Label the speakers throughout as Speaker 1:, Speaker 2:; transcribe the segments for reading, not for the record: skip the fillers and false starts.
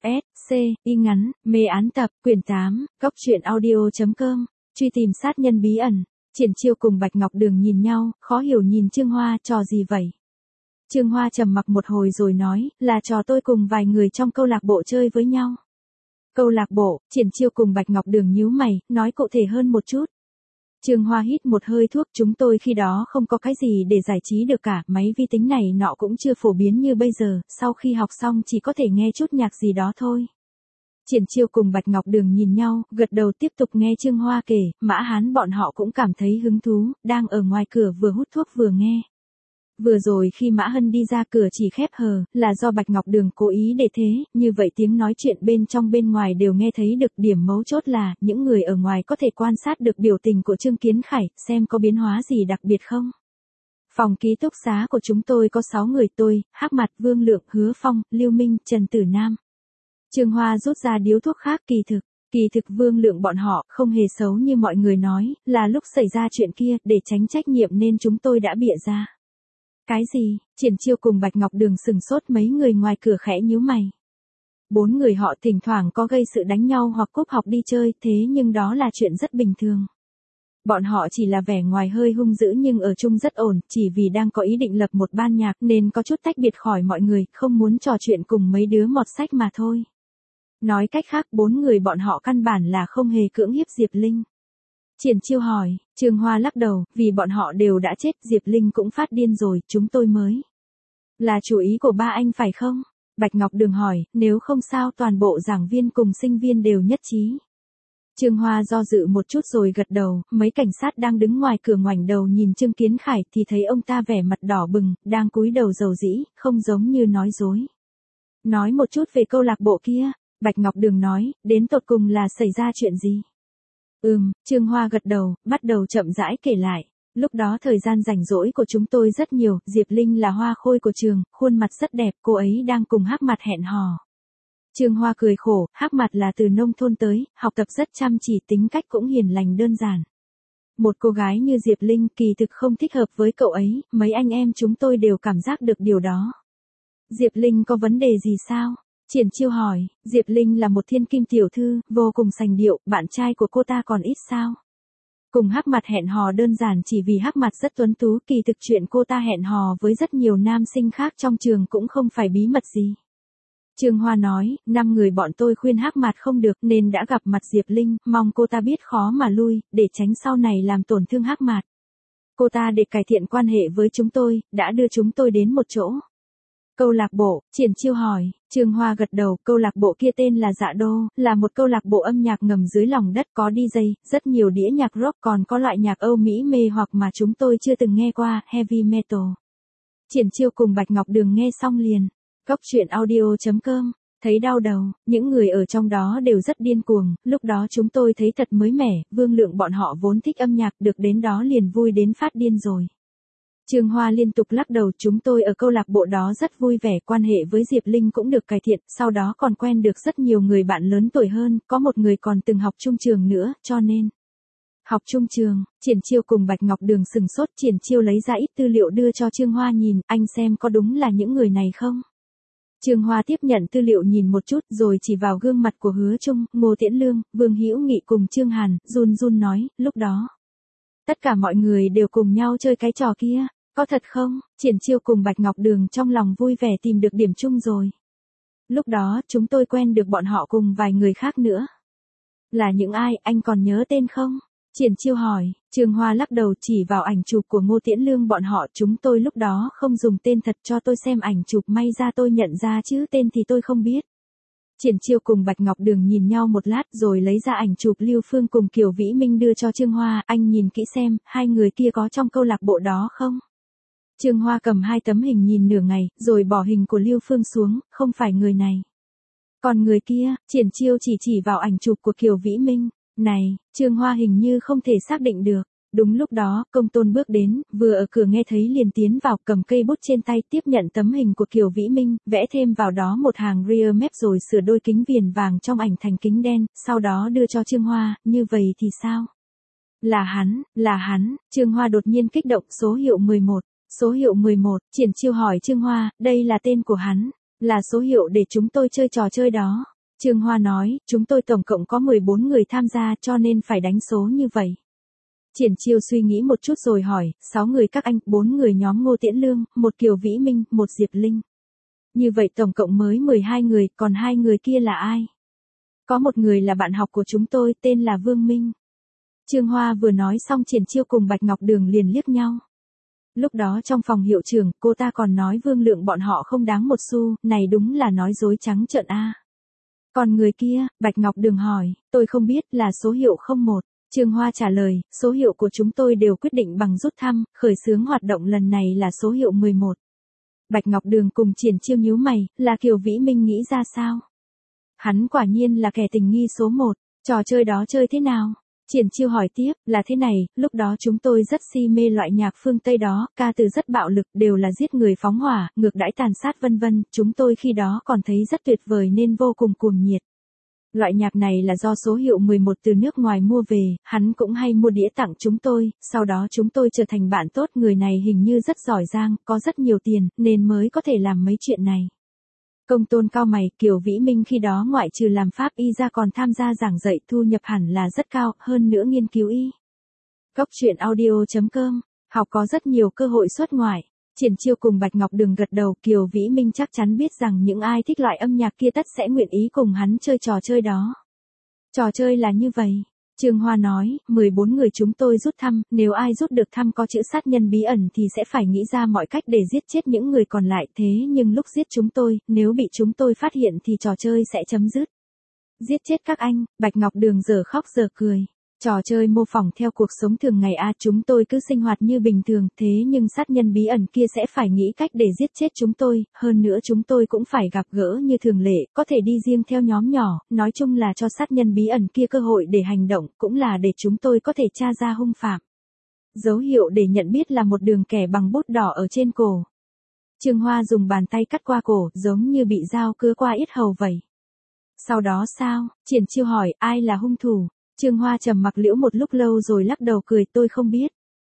Speaker 1: S, C, y ngắn, mê án tập, quyển 8, góc truyện audio.com, truy tìm sát nhân bí ẩn. Triển Chiêu cùng Bạch Ngọc Đường nhìn nhau, khó hiểu nhìn Trương Hoa, trò gì vậy? Trương Hoa trầm mặc một hồi rồi nói, là trò tôi cùng vài người trong câu lạc bộ chơi với nhau. Câu lạc bộ, Triển Chiêu cùng Bạch Ngọc Đường nhíu mày, nói cụ thể hơn một chút. Trương Hoa hít một hơi thuốc, chúng tôi khi đó không có cái gì để giải trí được cả, máy vi tính này nọ cũng chưa phổ biến như bây giờ, sau khi học xong chỉ có thể nghe chút nhạc gì đó thôi. Triển Chiêu cùng Bạch Ngọc Đường nhìn nhau, gật đầu tiếp tục nghe Trương Hoa kể, Mã Hán bọn họ cũng cảm thấy hứng thú, đang ở ngoài cửa vừa hút thuốc vừa nghe. Vừa rồi khi Mã Hân đi ra cửa chỉ khép hờ, là do Bạch Ngọc Đường cố ý để thế, như vậy tiếng nói chuyện bên trong bên ngoài đều nghe thấy được, điểm mấu chốt là, những người ở ngoài có thể quan sát được biểu tình của Trương Kiến Khải, xem có biến hóa gì đặc biệt không. Phòng ký túc xá của chúng tôi có 6 người, tôi, Hắc Mặt, Vương Lượng, Hứa Phong, Lưu Minh, Trần Tử Nam. Trương Hoa rút ra điếu thuốc khác, kỳ thực Vương Lượng bọn họ không hề xấu như mọi người nói, là lúc xảy ra chuyện kia, để tránh trách nhiệm nên chúng tôi đã bịa ra. Cái gì? Triển Chiêu cùng Bạch Ngọc Đường sừng sốt, mấy người ngoài cửa khẽ nhíu mày. 4 người họ thỉnh thoảng có gây sự đánh nhau hoặc cúp học đi chơi, thế nhưng đó là chuyện rất bình thường. Bọn họ chỉ là vẻ ngoài hơi hung dữ nhưng ở chung rất ổn, chỉ vì đang có ý định lập một ban nhạc nên có chút tách biệt khỏi mọi người, không muốn trò chuyện cùng mấy đứa mọt sách mà thôi. Nói cách khác, 4 người bọn họ căn bản là không hề cưỡng hiếp Diệp Linh. Triển Chiêu hỏi, Trương Hoa lắc đầu, vì bọn họ đều đã chết, Diệp Linh cũng phát điên rồi, chúng tôi mới. Là chủ ý của ba anh phải không? Bạch Ngọc Đường hỏi, nếu không sao toàn bộ giảng viên cùng sinh viên đều nhất trí. Trương Hoa do dự một chút rồi gật đầu, mấy cảnh sát đang đứng ngoài cửa ngoảnh đầu nhìn Trương Kiến Khải thì thấy ông ta vẻ mặt đỏ bừng, đang cúi đầu rầu rĩ, không giống như nói dối. Nói một chút về câu lạc bộ kia, Bạch Ngọc Đường nói, đến tột cùng là xảy ra chuyện gì? Trương Hoa gật đầu, bắt đầu chậm rãi kể lại. Lúc đó thời gian rảnh rỗi của chúng tôi rất nhiều, Diệp Linh là hoa khôi của trường, khuôn mặt rất đẹp, cô ấy đang cùng Hắc Mặt hẹn hò. Trương Hoa cười khổ, Hắc Mặt là từ nông thôn tới, học tập rất chăm chỉ, tính cách cũng hiền lành đơn giản. Một cô gái như Diệp Linh kỳ thực không thích hợp với cậu ấy, mấy anh em chúng tôi đều cảm giác được điều đó. Diệp Linh có vấn đề gì sao? Triển Chiêu hỏi, Diệp Linh là một thiên kim tiểu thư, vô cùng sành điệu, bạn trai của cô ta còn ít sao? Cùng Hắc Mặt hẹn hò đơn giản chỉ vì Hắc Mặt rất tuấn tú, kỳ thực chuyện cô ta hẹn hò với rất nhiều nam sinh khác trong trường cũng không phải bí mật gì. Trương Hoa nói, 5 người bọn tôi khuyên Hắc Mặt không được nên đã gặp mặt Diệp Linh, mong cô ta biết khó mà lui, để tránh sau này làm tổn thương Hắc Mặt. Cô ta để cải thiện quan hệ với chúng tôi, đã đưa chúng tôi đến một chỗ. Câu lạc bộ, Triển Chiêu hỏi, Trương Hoa gật đầu, câu lạc bộ kia tên là Dạ Đô, là một câu lạc bộ âm nhạc ngầm dưới lòng đất, có DJ, rất nhiều đĩa nhạc rock, còn có loại nhạc Âu Mỹ mê hoặc mà chúng tôi chưa từng nghe qua, heavy metal. Triển Chiêu cùng Bạch Ngọc Đường nghe xong liền, góc truyện audio.com, thấy đau đầu, những người ở trong đó đều rất điên cuồng, lúc đó chúng tôi thấy thật mới mẻ, Vương Lượng bọn họ vốn thích âm nhạc, được đến đó liền vui đến phát điên rồi. Trương Hoa liên tục lắc đầu, chúng tôi ở câu lạc bộ đó rất vui vẻ, quan hệ với Diệp Linh cũng được cải thiện, sau đó còn quen được rất nhiều người bạn lớn tuổi hơn, có một người còn từng học chung trường nữa, cho nên. Học chung trường, Triển Chiêu cùng Bạch Ngọc Đường sừng sốt, Triển Chiêu lấy ra ít tư liệu đưa cho Trương Hoa nhìn, anh xem có đúng là những người này không? Trương Hoa tiếp nhận tư liệu nhìn một chút rồi chỉ vào gương mặt của Hứa Trung, Ngô Tiễn Lương, Vương Hữu Nghị cùng Trương Hàn, run run nói, lúc đó. Tất cả mọi người đều cùng nhau chơi cái trò kia. Có thật không? Triển Chiêu cùng Bạch Ngọc Đường trong lòng vui vẻ tìm được điểm chung rồi. Lúc đó, chúng tôi quen được bọn họ cùng vài người khác nữa. Là những ai, anh còn nhớ tên không? Triển Chiêu hỏi, Trương Hoa lắc đầu chỉ vào ảnh chụp của Ngô Tiễn Lương bọn họ, chúng tôi lúc đó không dùng tên thật, cho tôi xem ảnh chụp, may ra tôi nhận ra chứ tên thì tôi không biết. Triển Chiêu cùng Bạch Ngọc Đường nhìn nhau một lát rồi lấy ra ảnh chụp Lưu Phương cùng Kiều Vĩ Minh đưa cho Trương Hoa, anh nhìn kỹ xem, hai người kia có trong câu lạc bộ đó không? Trương Hoa cầm 2 tấm hình nhìn nửa ngày, rồi bỏ hình của Lưu Phương xuống, không phải người này. Còn người kia, Triển Chiêu chỉ vào ảnh chụp của Kiều Vĩ Minh, này, Trương Hoa hình như không thể xác định được. Đúng lúc đó, Công Tôn bước đến, vừa ở cửa nghe thấy liền tiến vào, cầm cây bút trên tay, tiếp nhận tấm hình của Kiều Vĩ Minh, vẽ thêm vào đó một hàng rear map rồi sửa đôi kính viền vàng trong ảnh thành kính đen, sau đó đưa cho Trương Hoa, như vậy thì sao? Là hắn, Trương Hoa đột nhiên kích động, số hiệu 11. Số hiệu 11, Triển Chiêu hỏi Trương Hoa, đây là tên của hắn, là số hiệu để chúng tôi chơi trò chơi đó. Trương Hoa nói, chúng tôi tổng cộng có 14 người tham gia cho nên phải đánh số như vậy. Triển Chiêu suy nghĩ một chút rồi hỏi, 6 người các anh, 4 người nhóm Ngô Tiễn Lương, 1 Kiều Vĩ Minh, 1 Diệp Linh. Như vậy tổng cộng mới 12 người, còn 2 người kia là ai? Có một người là bạn học của chúng tôi, tên là Vương Minh. Trương Hoa vừa nói xong Triển Chiêu cùng Bạch Ngọc Đường liền liếc nhau. Lúc đó trong phòng hiệu trưởng, cô ta còn nói Vương Lượng bọn họ không đáng một xu, này đúng là nói dối trắng trợn a. Còn người kia, Bạch Ngọc Đường hỏi, tôi không biết, là số hiệu 01. Trương Hoa trả lời, số hiệu của chúng tôi đều quyết định bằng rút thăm, khởi xướng hoạt động lần này là số hiệu 11. Bạch Ngọc Đường cùng Triển Chiêu nhíu mày, là Kiều Vĩ Minh nghĩ ra sao? Hắn quả nhiên là kẻ tình nghi số 1, trò chơi đó chơi thế nào? Triển Chiêu hỏi tiếp, là thế này, lúc đó chúng tôi rất si mê loại nhạc phương Tây đó, ca từ rất bạo lực, đều là giết người phóng hỏa, ngược đãi tàn sát vân vân, chúng tôi khi đó còn thấy rất tuyệt vời nên vô cùng cuồng nhiệt. Loại nhạc này là do số hiệu 11 từ nước ngoài mua về, hắn cũng hay mua đĩa tặng chúng tôi, sau đó chúng tôi trở thành bạn tốt, người này hình như rất giỏi giang, có rất nhiều tiền, nên mới có thể làm mấy chuyện này. Công Tôn cao mày, Kiều Vĩ Minh khi đó ngoại trừ làm pháp y ra còn tham gia giảng dạy, thu nhập hẳn là rất cao, hơn nữa nghiên cứu y. Góc truyện audio.com, học có rất nhiều cơ hội xuất ngoại. Triển Chiêu cùng Bạch Ngọc Đường gật đầu, Kiều Vĩ Minh chắc chắn biết rằng những ai thích loại âm nhạc kia tất sẽ nguyện ý cùng hắn chơi trò chơi đó. Trò chơi là như vậy. Trương Hoa nói, 14 người chúng tôi rút thăm, nếu ai rút được thăm có chữ sát nhân bí ẩn thì sẽ phải nghĩ ra mọi cách để giết chết những người còn lại, thế nhưng lúc giết chúng tôi, nếu bị chúng tôi phát hiện thì trò chơi sẽ chấm dứt. Giết chết các anh, Bạch Ngọc Đường giờ khóc giờ cười. Trò chơi mô phỏng theo cuộc sống thường ngày chúng tôi cứ sinh hoạt như bình thường, thế nhưng sát nhân bí ẩn kia sẽ phải nghĩ cách để giết chết chúng tôi, hơn nữa chúng tôi cũng phải gặp gỡ như thường lệ, có thể đi riêng theo nhóm nhỏ, nói chung là cho sát nhân bí ẩn kia cơ hội để hành động, cũng là để chúng tôi có thể tra ra hung phạm. Dấu hiệu để nhận biết là một đường kẻ bằng bút đỏ ở trên cổ. Trương Hoa dùng bàn tay cắt qua cổ, giống như bị dao cứa qua yết hầu vậy. Sau đó sao? Triển Chiêu hỏi, ai là hung thủ? Trương Hoa trầm mặc liễu một lúc lâu rồi lắc đầu cười, tôi không biết.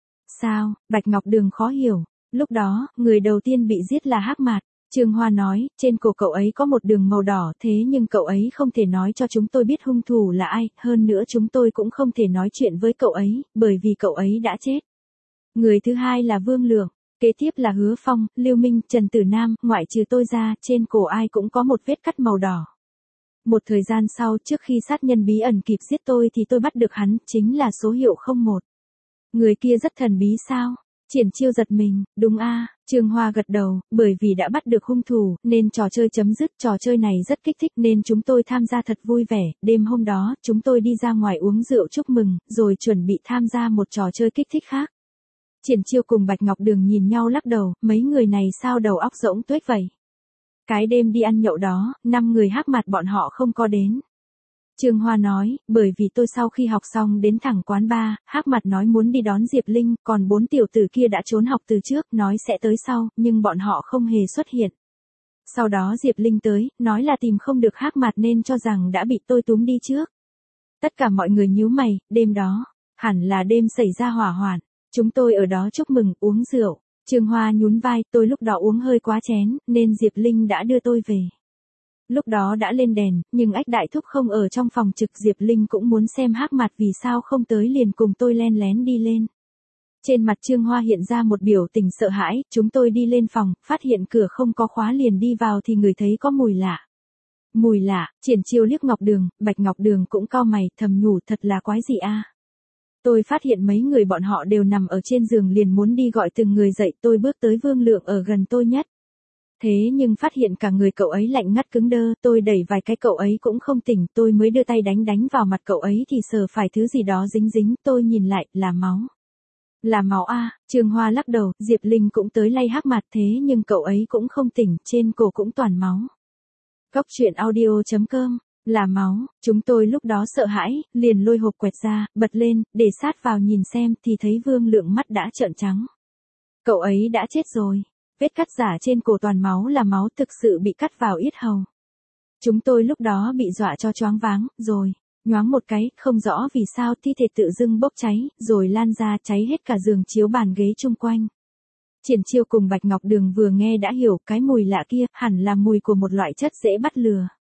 Speaker 1: Sao? Bạch Ngọc Đường khó hiểu. Lúc đó, người đầu tiên bị giết là Hắc Mạt. Trương Hoa nói, trên cổ cậu ấy có một đường màu đỏ, thế nhưng cậu ấy không thể nói cho chúng tôi biết hung thủ là ai, hơn nữa chúng tôi cũng không thể nói chuyện với cậu ấy, bởi vì cậu ấy đã chết. Người thứ hai là Vương Lượng, kế tiếp là Hứa Phong, Lưu Minh, Trần Tử Nam, ngoại trừ tôi ra, trên cổ ai cũng có một vết cắt màu đỏ. Một thời gian sau, trước khi sát nhân bí ẩn kịp giết tôi thì tôi bắt được hắn, chính là số hiệu 01. Người kia rất thần bí sao? Triển Chiêu giật mình, đúng a. Trương Hoa gật đầu, bởi vì đã bắt được hung thủ, nên trò chơi chấm dứt, trò chơi này rất kích thích nên chúng tôi tham gia thật vui vẻ, đêm hôm đó, chúng tôi đi ra ngoài uống rượu chúc mừng, rồi chuẩn bị tham gia một trò chơi kích thích khác. Triển Chiêu cùng Bạch Ngọc Đường nhìn nhau lắc đầu, mấy người này sao đầu óc rỗng tuếch vậy? Cái đêm đi ăn nhậu đó, 5 người Hắc Mạt bọn họ không có đến. Trương Hoa nói, bởi vì tôi sau khi học xong đến thẳng quán bar, Hắc Mạt nói muốn đi đón Diệp Linh, còn 4 tiểu tử kia đã trốn học từ trước, nói sẽ tới sau, nhưng bọn họ không hề xuất hiện. Sau đó Diệp Linh tới, nói là tìm không được Hắc Mạt nên cho rằng đã bị tôi túm đi trước. Tất cả mọi người nhíu mày, đêm đó, hẳn là đêm xảy ra hỏa hoạn. Chúng tôi ở đó chúc mừng, uống rượu. Trương Hoa nhún vai, tôi lúc đó uống hơi quá chén, nên Diệp Linh đã đưa tôi về. Lúc đó đã lên đèn, nhưng Ách Đại Thúc không ở trong phòng trực, Diệp Linh cũng muốn xem Hắc Mạt vì sao không tới liền cùng tôi len lén đi lên. Trên mặt Trương Hoa hiện ra một biểu tình sợ hãi, chúng tôi đi lên phòng, phát hiện cửa không có khóa liền đi vào thì người thấy có mùi lạ. Mùi lạ, Triển Chiêu liếc Ngọc Đường, Bạch Ngọc Đường cũng cau mày, thầm nhủ thật là quái gì a. Tôi phát hiện mấy người bọn họ đều nằm ở trên giường liền muốn đi gọi từng người dậy, tôi bước tới Vương Lượng ở gần tôi nhất. Thế nhưng phát hiện cả người cậu ấy lạnh ngắt cứng đơ, tôi đẩy vài cái cậu ấy cũng không tỉnh, tôi mới đưa tay đánh vào mặt cậu ấy thì sờ phải thứ gì đó dính dính, tôi nhìn lại, là máu. Là máu a. Trương Hoa lắc đầu, Diệp Linh cũng tới lay Hắc Mạt thế nhưng cậu ấy cũng không tỉnh, trên cổ cũng toàn máu. Góc truyện audio.com. Là máu, chúng tôi lúc đó sợ hãi, liền lôi hộp quẹt ra, bật lên, để sát vào nhìn xem thì thấy Vương Lượng mắt đã trợn trắng. Cậu ấy đã chết rồi. Vết cắt giả trên cổ toàn máu là máu thực sự bị cắt vào yết hầu. Chúng tôi lúc đó bị dọa cho choáng váng, rồi, nhoáng một cái, không rõ vì sao thi thể tự dưng bốc cháy, rồi lan ra cháy hết cả giường chiếu bàn ghế chung quanh. Triển Chiêu cùng Bạch Ngọc Đường vừa nghe đã hiểu cái mùi lạ kia, hẳn là mùi của một loại chất dễ bắt lừa.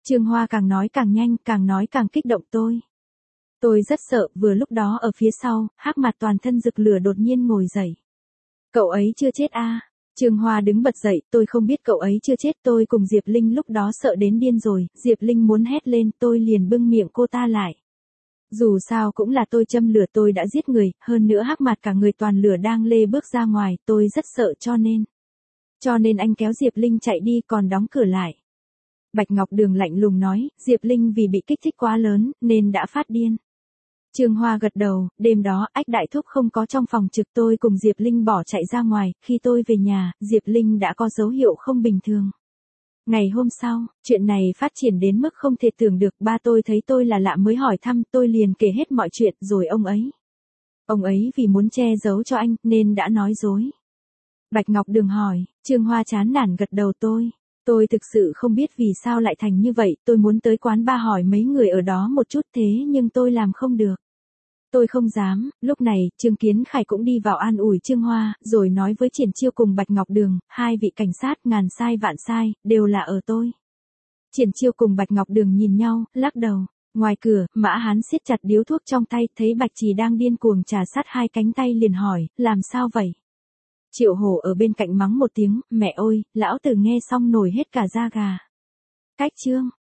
Speaker 1: Trương Hoa càng nói càng nhanh, càng nói càng kích động tôi. Tôi rất sợ, vừa lúc đó ở phía sau, Hắc Mặt toàn thân rực lửa đột nhiên ngồi dậy. Cậu ấy chưa chết à? Trương Hoa đứng bật dậy, tôi không biết cậu ấy chưa chết, tôi cùng Diệp Linh lúc đó sợ đến điên rồi, Diệp Linh muốn hét lên, tôi liền bưng miệng cô ta lại. Dù sao cũng là tôi châm lửa, tôi đã giết người, hơn nữa Hắc Mặt cả người toàn lửa đang lê bước ra ngoài, tôi rất sợ cho nên anh kéo Diệp Linh chạy đi còn đóng cửa lại. Bạch Ngọc Đường lạnh lùng nói, Diệp Linh vì bị kích thích quá lớn, nên đã phát điên. Trương Hoa gật đầu, đêm đó, Ách Đại Thúc không có trong phòng trực, tôi cùng Diệp Linh bỏ chạy ra ngoài, khi tôi về nhà, Diệp Linh đã có dấu hiệu không bình thường. Ngày hôm sau, chuyện này phát triển đến mức không thể tưởng được, ba tôi thấy tôi là lạ mới hỏi thăm, tôi liền kể hết mọi chuyện, rồi ông ấy vì muốn che giấu cho anh, nên đã nói dối. Bạch Ngọc Đường hỏi, Trương Hoa chán nản gật đầu tôi thực sự không biết vì sao lại thành như vậy, tôi muốn tới quán ba hỏi mấy người ở đó một chút thế nhưng tôi làm không được. Tôi không dám, lúc này, Trương Kiến Khải cũng đi vào an ủi Trương Hoa, rồi nói với Triển Chiêu cùng Bạch Ngọc Đường, hai vị cảnh sát ngàn sai vạn sai, đều là ở tôi. Triển Chiêu cùng Bạch Ngọc Đường nhìn nhau, lắc đầu. Ngoài cửa, Mã Hán siết chặt điếu thuốc trong tay, thấy Bạch Trì đang điên cuồng trà sát hai cánh tay liền hỏi, làm sao vậy? Triệu Hổ ở bên cạnh mắng một tiếng, mẹ ơi, lão tử nghe xong nổi hết cả da gà. Cách chương